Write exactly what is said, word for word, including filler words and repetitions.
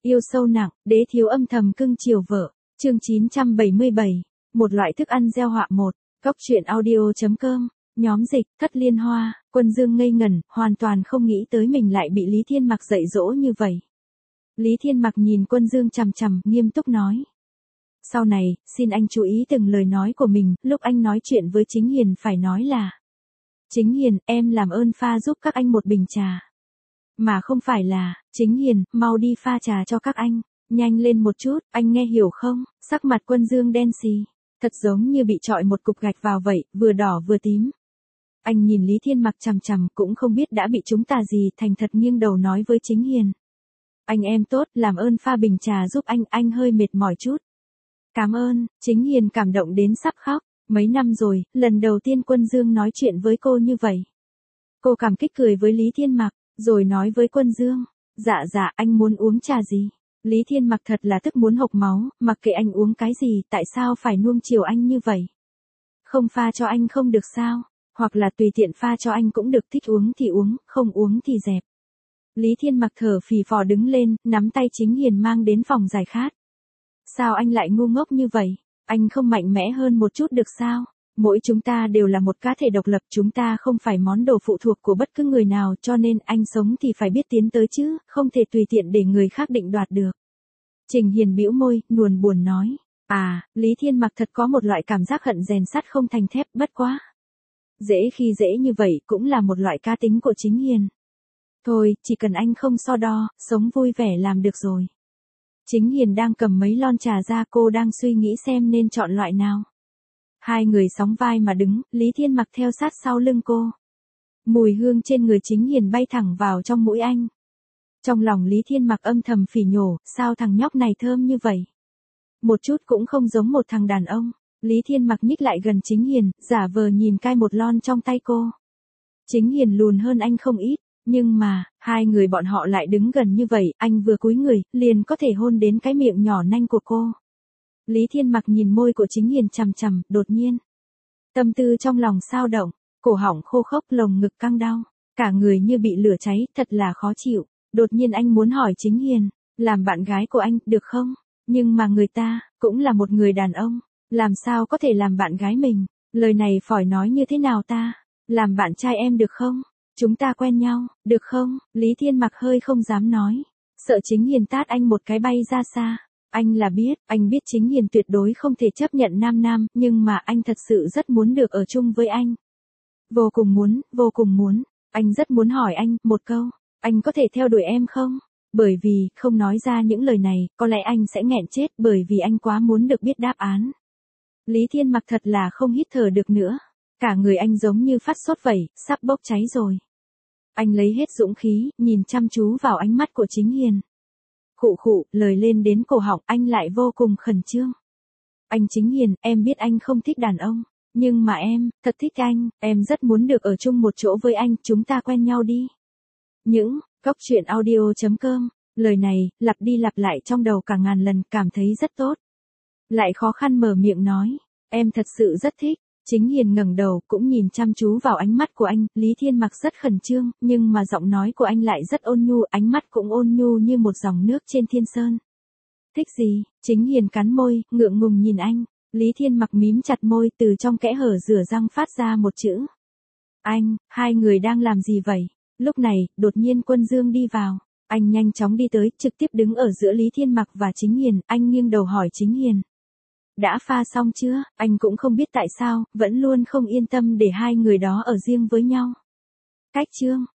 Yêu sâu nặng, đế thiếu âm thầm cưng chiều vợ. Chương chín trăm bảy mươi bảy. Một loại thức ăn gieo họa một. Cốc truyện audio.com. Nhóm dịch, Thất Liên Hoa. Quân Dương ngây ngẩn, hoàn toàn không nghĩ tới mình lại bị Lý Thiên Mặc dạy dỗ như vậy. Lý Thiên Mặc nhìn Quân Dương chằm chằm, nghiêm túc nói. Sau này, xin anh chú ý từng lời nói của mình, lúc anh nói chuyện với Chính Hiền phải nói là. Chính Hiền, em làm ơn pha giúp các anh một bình trà. Mà không phải là, Chính Hiền, mau đi pha trà cho các anh, nhanh lên một chút, anh nghe hiểu không? Sắc mặt Quân Dương đen xì, thật giống như bị trọi một cục gạch vào vậy, vừa đỏ vừa tím. Anh nhìn Lý Thiên Mặc chằm chằm, cũng không biết đã bị trúng tà gì, thành thật nghiêng đầu nói với Chính Hiền. Anh em tốt, làm ơn pha bình trà giúp anh, anh hơi mệt mỏi chút. Cảm ơn. Chính Hiền cảm động đến sắp khóc, mấy năm rồi, lần đầu tiên Quân Dương nói chuyện với cô như vậy. Cô cảm kích cười với Lý Thiên Mặc, rồi nói với Quân Dương, dạ dạ anh muốn uống trà gì? Lý Thiên Mặc thật là tức muốn hộc máu, mặc kệ anh uống cái gì, tại sao phải nuông chiều anh như vậy? Không pha cho anh không được sao? Hoặc là tùy tiện pha cho anh cũng được, thích uống thì uống, không uống thì dẹp. Lý Thiên Mặc thở phì phò đứng lên, nắm tay Chính Hiền mang đến phòng giải khát. Sao anh lại ngu ngốc như vậy? Anh không mạnh mẽ hơn một chút được sao? Mỗi chúng ta đều là một cá thể độc lập, chúng ta không phải món đồ phụ thuộc của bất cứ người nào, cho nên anh sống thì phải biết tiến tới chứ, không thể tùy tiện để người khác định đoạt được. Trình Hiền bĩu môi, nuồn buồn nói. À, Lý Thiên Mặc thật có một loại cảm giác hận rèn sắt không thành thép, bất quá. Dễ khi dễ như vậy cũng là một loại cá tính của Chính Hiền. Thôi, chỉ cần anh không so đo, sống vui vẻ làm được rồi. Chính Hiền đang cầm mấy lon trà ra, cô đang suy nghĩ xem nên chọn loại nào. Hai người sóng vai mà đứng, Lý Thiên Mặc theo sát sau lưng cô. Mùi hương trên người Chính Hiền bay thẳng vào trong mũi anh. Trong lòng Lý Thiên Mặc âm thầm phỉ nhổ, sao thằng nhóc này thơm như vậy? Một chút cũng không giống một thằng đàn ông. Lý Thiên Mặc nhích lại gần Chính Hiền, giả vờ nhìn cai một lon trong tay cô. Chính Hiền lùn hơn anh không ít, nhưng mà, hai người bọn họ lại đứng gần như vậy, anh vừa cúi người, liền có thể hôn đến cái miệng nhỏ nanh của cô. Lý Thiên Mặc nhìn môi của Chính Hiền chằm chằm, đột nhiên. Tâm tư trong lòng xao động, cổ họng khô khốc, lồng ngực căng đau, cả người như bị lửa cháy, thật là khó chịu. Đột nhiên anh muốn hỏi Chính Hiền, làm bạn gái của anh, được không? Nhưng mà người ta, cũng là một người đàn ông, làm sao có thể làm bạn gái mình? Lời này phỏi nói như thế nào ta? Làm bạn trai em được không? Chúng ta quen nhau, được không? Lý Thiên Mặc hơi không dám nói, sợ Chính Hiền tát anh một cái bay ra xa. Anh là biết, anh biết Chính Hiền tuyệt đối không thể chấp nhận nam nam, nhưng mà anh thật sự rất muốn được ở chung với anh. Vô cùng muốn, vô cùng muốn. Anh rất muốn hỏi anh, một câu, anh có thể theo đuổi em không? Bởi vì, không nói ra những lời này, có lẽ anh sẽ nghẹn chết, bởi vì anh quá muốn được biết đáp án. Lý Thiên Mặc thật là không hít thở được nữa. Cả người anh giống như phát sốt vậy, sắp bốc cháy rồi. Anh lấy hết dũng khí, nhìn chăm chú vào ánh mắt của Chính Hiền. Khụ khụ, lời lên đến cổ họng, anh lại vô cùng khẩn trương. Anh Chính Hiền, em biết anh không thích đàn ông, nhưng mà em, thật thích anh, em rất muốn được ở chung một chỗ với anh, chúng ta quen nhau đi. Những, cốc truyện audio.com, lời này, lặp đi lặp lại trong đầu cả ngàn lần, cảm thấy rất tốt. Lại khó khăn mở miệng nói, em thật sự rất thích. Chính Hiền ngẩng đầu, cũng nhìn chăm chú vào ánh mắt của anh, Lý Thiên Mặc rất khẩn trương, nhưng mà giọng nói của anh lại rất ôn nhu, ánh mắt cũng ôn nhu như một dòng nước trên thiên sơn. Thích gì? Chính Hiền cắn môi, ngượng ngùng nhìn anh, Lý Thiên Mặc mím chặt môi, từ trong kẽ hở rửa răng phát ra một chữ. Anh, hai người đang làm gì vậy? Lúc này, đột nhiên Quân Dương đi vào, anh nhanh chóng đi tới, trực tiếp đứng ở giữa Lý Thiên Mặc và Chính Hiền, anh nghiêng đầu hỏi Chính Hiền. Đã pha xong chưa? Anh cũng không biết tại sao, vẫn luôn không yên tâm để hai người đó ở riêng với nhau. Cách chương